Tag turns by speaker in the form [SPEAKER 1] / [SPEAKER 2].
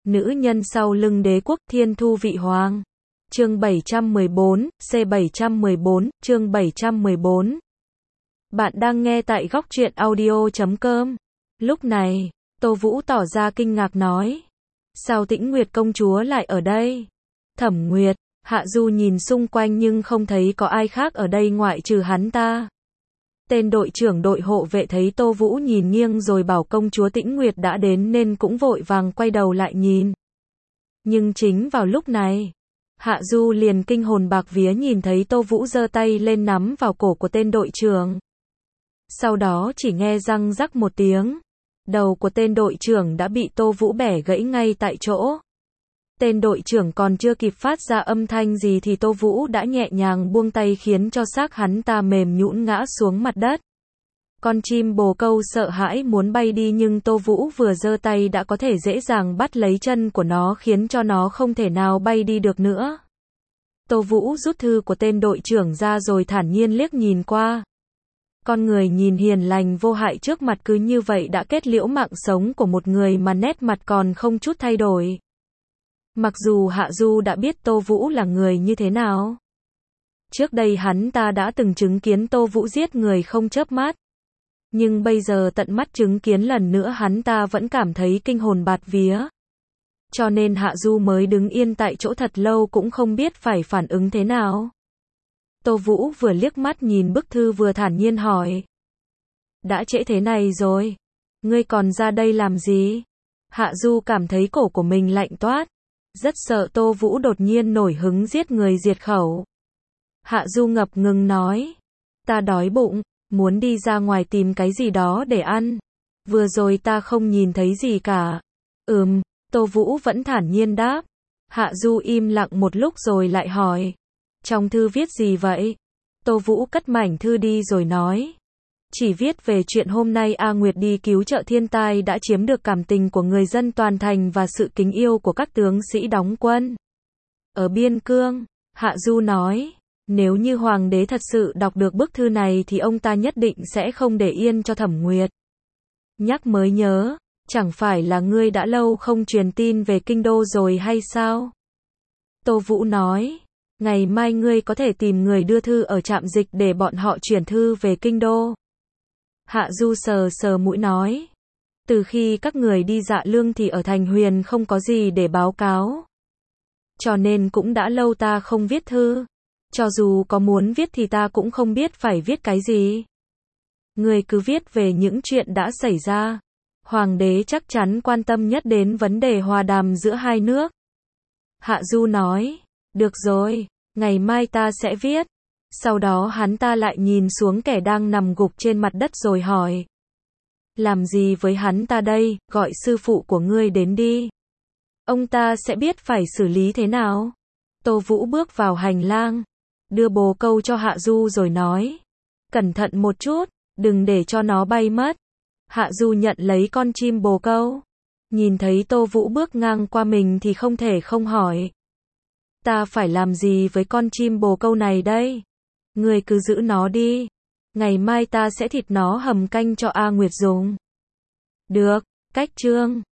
[SPEAKER 1] Nữ nhân sau lưng đế quốc Thiên Thu Vị Hoàng. Chương 714, C714, chương 714. Bạn đang nghe tại góc truyện audio.com. Lúc này, Tô Vũ tỏ ra kinh ngạc nói. Sao Tĩnh Nguyệt công chúa lại ở đây? Thẩm Nguyệt, Hạ Du nhìn xung quanh nhưng không thấy có ai khác ở đây ngoại trừ hắn ta. Tên đội trưởng đội hộ vệ thấy Tô Vũ nhìn nghiêng rồi bảo công chúa Tĩnh Nguyệt đã đến nên cũng vội vàng quay đầu lại nhìn. Nhưng chính vào lúc này, Hạ Du liền kinh hồn bạc vía nhìn thấy Tô Vũ giơ tay lên nắm vào cổ của tên đội trưởng. Sau đó chỉ nghe răng rắc một tiếng, đầu của tên đội trưởng đã bị Tô Vũ bẻ gãy ngay tại chỗ. Tên đội trưởng còn chưa kịp phát ra âm thanh gì thì Tô Vũ đã nhẹ nhàng buông tay khiến cho xác hắn ta mềm nhũn ngã xuống mặt đất. Con chim bồ câu sợ hãi muốn bay đi nhưng Tô Vũ vừa giơ tay đã có thể dễ dàng bắt lấy chân của nó khiến cho nó không thể nào bay đi được nữa. Tô Vũ rút thư của tên đội trưởng ra rồi thản nhiên liếc nhìn qua. Con người nhìn hiền lành vô hại trước mặt cứ như vậy đã kết liễu mạng sống của một người mà nét mặt còn không chút thay đổi. Mặc dù Hạ Du đã biết Tô Vũ là người như thế nào. Trước đây hắn ta đã từng chứng kiến Tô Vũ giết người không chớp mắt. Nhưng bây giờ tận mắt chứng kiến lần nữa hắn ta vẫn cảm thấy kinh hồn bạt vía. Cho nên Hạ Du mới đứng yên tại chỗ thật lâu cũng không biết phải phản ứng thế nào. Tô Vũ vừa liếc mắt nhìn bức thư vừa thản nhiên hỏi. Đã trễ thế này rồi, ngươi còn ra đây làm gì? Hạ Du cảm thấy cổ của mình lạnh toát. Rất sợ Tô Vũ đột nhiên nổi hứng giết người diệt khẩu. Hạ Du ngập ngừng nói. Ta đói bụng, muốn đi ra ngoài tìm cái gì đó để ăn. Vừa rồi ta không nhìn thấy gì cả. Tô Vũ vẫn thản nhiên đáp. Hạ Du im lặng một lúc rồi lại hỏi. Trong thư viết gì vậy? Tô Vũ cất mảnh thư đi rồi nói. Chỉ viết về chuyện hôm nay A Nguyệt đi cứu trợ thiên tai đã chiếm được cảm tình của người dân toàn thành và sự kính yêu của các tướng sĩ đóng quân ở biên cương. Hạ Du nói, nếu như hoàng đế thật sự đọc được bức thư này thì ông ta nhất định sẽ không để yên cho Thẩm Nguyệt. Nhắc mới nhớ, chẳng phải là ngươi đã lâu không truyền tin về kinh đô rồi hay sao? Tô Vũ nói, ngày mai ngươi có thể tìm người đưa thư ở trạm dịch để bọn họ chuyển thư về kinh đô. Hạ Du sờ sờ mũi nói. Từ khi các người đi dạ lương thì ở thành Huyền không có gì để báo cáo. Cho nên cũng đã lâu ta không viết thư. Cho dù có muốn viết thì ta cũng không biết phải viết cái gì. Người cứ viết về những chuyện đã xảy ra. Hoàng đế chắc chắn quan tâm nhất đến vấn đề hòa đàm giữa hai nước. Hạ Du nói. Được rồi, ngày mai ta sẽ viết. Sau đó hắn ta lại nhìn xuống kẻ đang nằm gục trên mặt đất rồi hỏi. Làm gì với hắn ta đây, gọi sư phụ của ngươi đến đi. Ông ta sẽ biết phải xử lý thế nào. Tô Vũ bước vào hành lang, đưa bồ câu cho Hạ Du rồi nói. Cẩn thận một chút, đừng để cho nó bay mất. Hạ Du nhận lấy con chim bồ câu. Nhìn thấy Tô Vũ bước ngang qua mình thì không thể không hỏi. Ta phải làm gì với con chim bồ câu này đây? Ngươi cứ giữ nó đi. Ngày mai ta sẽ thịt nó hầm canh cho A Nguyệt dùng. Được, cách chương.